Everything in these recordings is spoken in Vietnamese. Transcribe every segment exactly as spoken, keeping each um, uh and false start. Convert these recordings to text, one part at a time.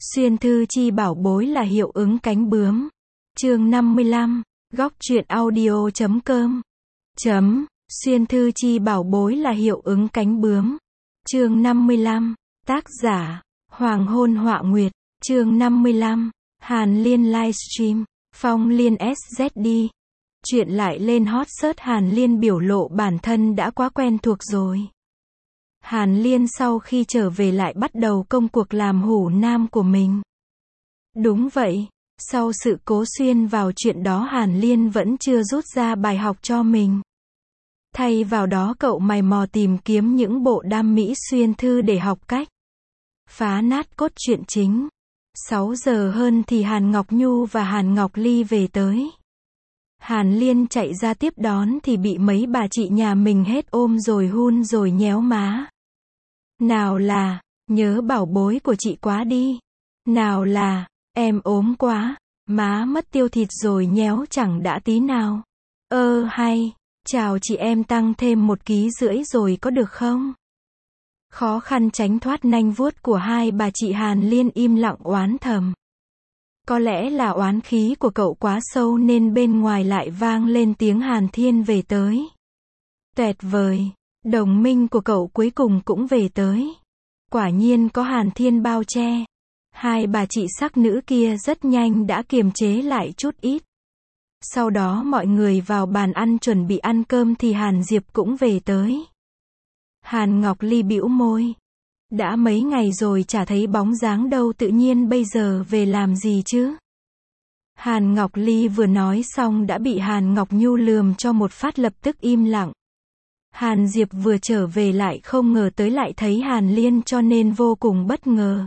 Xuyên thư chi bảo bối là hiệu ứng cánh bướm. Chương năm mươi lăm, góc truyện audio chấm com. Chấm, xuyên thư chi bảo bối là hiệu ứng cánh bướm. Chương năm mươi lăm, tác giả, Hoàng hôn họa nguyệt. Chương năm mươi lăm, Hàn Liên livestream, Phong Liên ét dét đê. Chuyện lại lên hot search. Hàn Liên biểu lộ bản thân đã quá quen thuộc rồi. Hàn Liên sau khi trở về lại bắt đầu công cuộc làm hủ nam của mình. Đúng vậy, sau sự cố xuyên vào chuyện đó Hàn Liên vẫn chưa rút ra bài học cho mình. Thay vào đó cậu mày mò tìm kiếm những bộ đam mỹ xuyên thư để học cách phá nát cốt truyện chính. sáu giờ hơn thì Hàn Ngọc Nhu và Hàn Ngọc Ly về tới. Hàn Liên chạy ra tiếp đón thì bị mấy bà chị nhà mình hết ôm rồi hun rồi nhéo má. Nào là, nhớ bảo bối của chị quá đi. Nào là, em ốm quá, má mất tiêu thịt rồi nhéo chẳng đã tí nào. Ơ hay, chào chị em tăng thêm một ký rưỡi rồi có được không? Khó khăn tránh thoát nanh vuốt của hai bà chị Hàn Liên im lặng oán thầm. Có lẽ là oán khí của cậu quá sâu nên bên ngoài lại vang lên tiếng Hàn Thiên về tới. Tuyệt vời, đồng minh của cậu cuối cùng cũng về tới. Quả nhiên có Hàn Thiên bao che. Hai bà chị sắc nữ kia rất nhanh đã kiềm chế lại chút ít. Sau đó mọi người vào bàn ăn chuẩn bị ăn cơm thì Hàn Diệp cũng về tới. Hàn Ngọc Ly bĩu môi. Đã mấy ngày rồi chả thấy bóng dáng đâu, tự nhiên bây giờ về làm gì chứ? Hàn Ngọc Ly vừa nói xong đã bị Hàn Ngọc Nhu lườm cho một phát, lập tức im lặng. Hàn Diệp vừa trở về lại không ngờ tới lại thấy Hàn Liên cho nên vô cùng bất ngờ.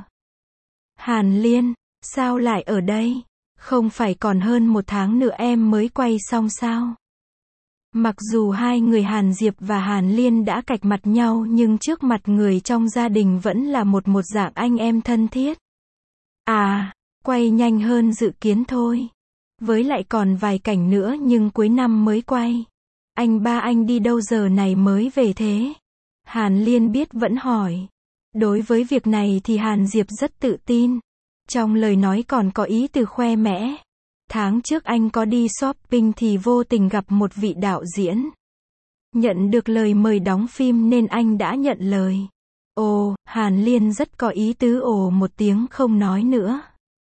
Hàn Liên, sao lại ở đây? Không phải còn hơn một tháng nữa em mới quay xong sao? Mặc dù hai người Hàn Diệp và Hàn Liên đã cạch mặt nhau nhưng trước mặt người trong gia đình vẫn là một một dạng anh em thân thiết. À, quay nhanh hơn dự kiến thôi. Với lại còn vài cảnh nữa nhưng cuối năm mới quay. Anh ba anh đi đâu giờ này mới về thế? Hàn Liên biết vẫn hỏi. Đối với việc này thì Hàn Diệp rất tự tin. Trong lời nói còn có ý từ khoe mẽ. Tháng trước anh có đi shopping thì vô tình gặp một vị đạo diễn. Nhận được lời mời đóng phim nên anh đã nhận lời. Ồ, Hàn Liên rất có ý tứ ồ một tiếng không nói nữa.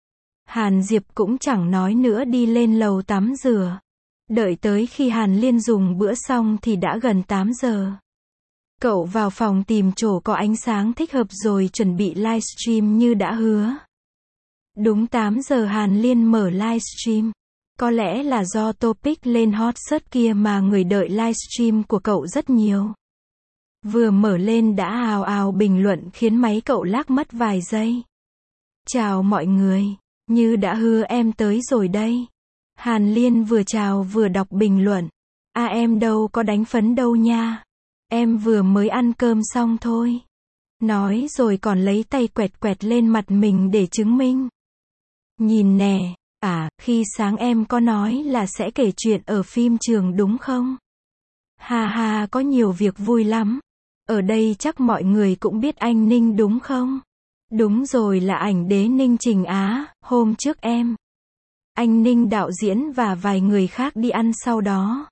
Hàn Diệp cũng chẳng nói nữa đi lên lầu tắm rửa. Đợi tới khi Hàn Liên dùng bữa xong thì đã gần tám giờ. Cậu vào phòng tìm chỗ có ánh sáng thích hợp rồi chuẩn bị livestream như đã hứa. Đúng tám giờ Hàn Liên mở livestream. Có lẽ là do topic lên hot search kia mà người đợi livestream của cậu rất nhiều. Vừa mở lên đã ào ào bình luận khiến máy cậu lag mất vài giây. Chào mọi người, như đã hứa em tới rồi đây. Hàn Liên vừa chào vừa đọc bình luận. À em đâu có đánh phấn đâu nha. Em vừa mới ăn cơm xong thôi. Nói rồi còn lấy tay quẹt quẹt lên mặt mình để chứng minh. Nhìn nè, à, khi sáng em có nói là sẽ kể chuyện ở phim trường đúng không? Hà hà có nhiều việc vui lắm. Ở đây chắc mọi người cũng biết anh Ninh đúng không? Đúng rồi, là ảnh đế Ninh Trình Á, hôm trước em, anh Ninh đạo diễn và vài người khác đi ăn sau đó.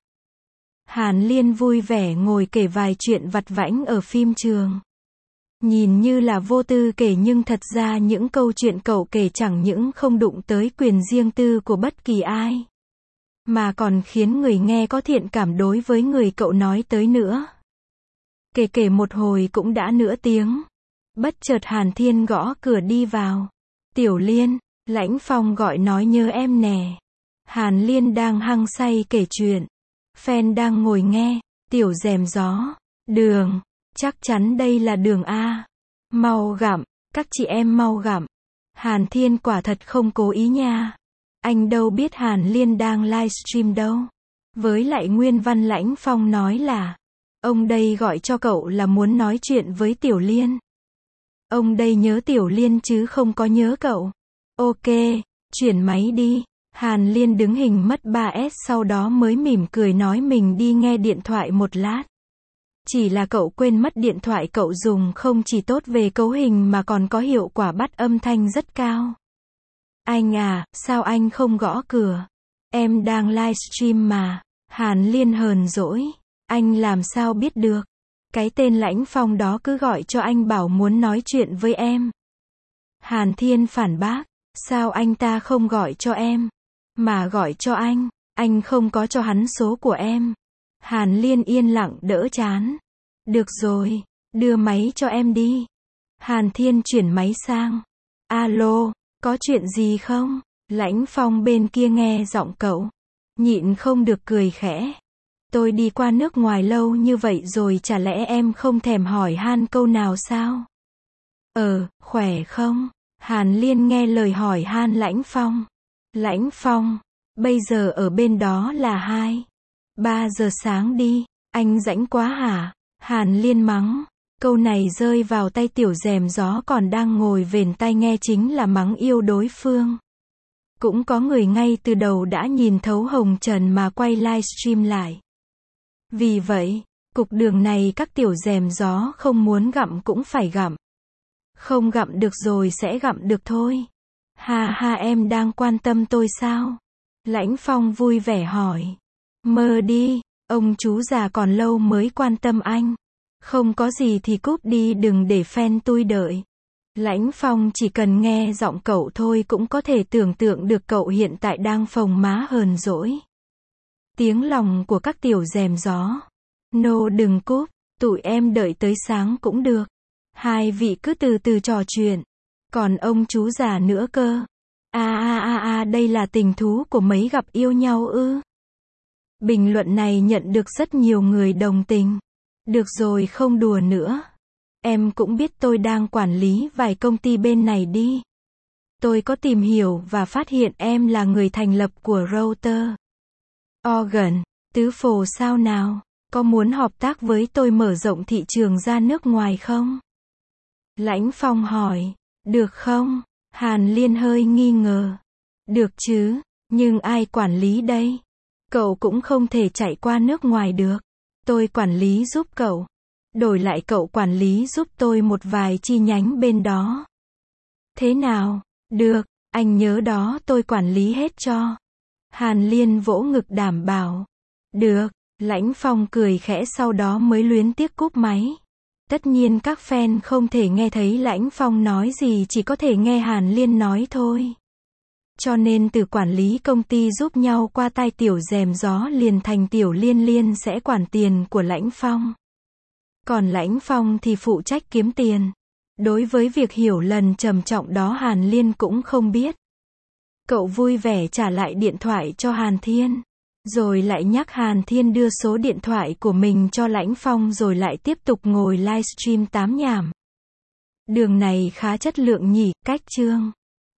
Hàn Liên vui vẻ ngồi kể vài chuyện vặt vãnh ở phim trường. Nhìn như là vô tư kể nhưng thật ra những câu chuyện cậu kể chẳng những không đụng tới quyền riêng tư của bất kỳ ai, mà còn khiến người nghe có thiện cảm đối với người cậu nói tới nữa. Kể kể một hồi cũng đã nửa tiếng. Bất chợt Hàn Thiên gõ cửa đi vào. Tiểu Liên, Lãnh Phong gọi nói nhớ em nè. Hàn Liên đang hăng say kể chuyện. Fan đang ngồi nghe. Tiểu rèm gió. Đường. Chắc chắn đây là Đường A. Mau gặm. Các chị em mau gặm. Hàn Thiên quả thật không cố ý nha. Anh đâu biết Hàn Liên đang livestream đâu. Với lại nguyên văn Lãnh Phong nói là ông đây gọi cho cậu là muốn nói chuyện với Tiểu Liên. Ông đây nhớ Tiểu Liên chứ không có nhớ cậu. Ok, chuyển máy đi. Hàn Liên đứng hình mất ba S sau đó mới mỉm cười nói mình đi nghe điện thoại một lát. Chỉ là cậu quên mất điện thoại cậu dùng không chỉ tốt về cấu hình mà còn có hiệu quả bắt âm thanh rất cao. Anh à, sao anh không gõ cửa? Em đang livestream mà. Hàn Liên hờn dỗi. Anh làm sao biết được? Cái tên Lãnh Phong đó cứ gọi cho anh bảo muốn nói chuyện với em. Hàn Thiên phản bác. Sao anh ta không gọi cho em? Mà gọi cho anh. Anh không có cho hắn số của em. Hàn Liên yên lặng đỡ chán. Được rồi, đưa máy cho em đi. Hàn Thiên chuyển máy sang. Alo, có chuyện gì không? Lãnh Phong bên kia nghe giọng cậu. Nhịn không được cười khẽ. Tôi đi qua nước ngoài lâu như vậy rồi chả lẽ em không thèm hỏi han câu nào sao? Ờ, khỏe không? Hàn Liên nghe lời hỏi han Lãnh Phong. Lãnh Phong, bây giờ ở bên đó là hai, ba giờ sáng đi, anh rảnh quá hả? Hàn Liên mắng. Câu này rơi vào tay tiểu rèm gió còn đang ngồi vển tai nghe chính là mắng yêu đối phương. Cũng có người ngay từ đầu đã nhìn thấu hồng trần mà quay livestream lại. Vì vậy, cục đường này các tiểu rèm gió không muốn gặm cũng phải gặm. Không gặm được rồi sẽ gặm được thôi. Ha ha, em đang quan tâm tôi sao? Lãnh Phong vui vẻ hỏi. Mơ đi, ông chú già còn lâu mới quan tâm anh. Không có gì thì cúp đi, đừng để fan tôi đợi. Lãnh Phong chỉ cần nghe giọng cậu thôi cũng có thể tưởng tượng được cậu hiện tại đang phồng má hờn dỗi. Tiếng lòng của các tiểu rèm gió. Nô đừng cúp, tụi em đợi tới sáng cũng được. Hai vị cứ từ từ trò chuyện. Còn ông chú già nữa cơ. A a a a, đây là tình thú của mấy gặp yêu nhau ư? Bình luận này nhận được rất nhiều người đồng tình. Được rồi, không đùa nữa. Em cũng biết tôi đang quản lý vài công ty bên này đi. Tôi có tìm hiểu và phát hiện em là người thành lập của Router Organ, tứ phồ sao nào? Có muốn hợp tác với tôi mở rộng thị trường ra nước ngoài không? Lãnh Phong hỏi. Được không? Hàn Liên hơi nghi ngờ. Được chứ, nhưng ai quản lý đây? Cậu cũng không thể chạy qua nước ngoài được. Tôi quản lý giúp cậu. Đổi lại cậu quản lý giúp tôi một vài chi nhánh bên đó. Thế nào? Được, anh nhớ đó, tôi quản lý hết cho. Hàn Liên vỗ ngực đảm bảo. Được, Lãnh Phong cười khẽ sau đó mới luyến tiếc cúp máy. Tất nhiên các fan không thể nghe thấy Lãnh Phong nói gì, chỉ có thể nghe Hàn Liên nói thôi. Cho nên từ quản lý công ty giúp nhau qua tai tiểu rèm gió liền thành tiểu Liên Liên sẽ quản tiền của Lãnh Phong. Còn Lãnh Phong thì phụ trách kiếm tiền. Đối với việc hiểu lần trầm trọng đó Hàn Liên cũng không biết. Cậu vui vẻ trả lại điện thoại cho Hàn Thiên. Rồi lại nhắc Hàn Thiên đưa số điện thoại của mình cho Lãnh Phong rồi lại tiếp tục ngồi livestream tám nhảm. Đường này khá chất lượng nhỉ, cách chương.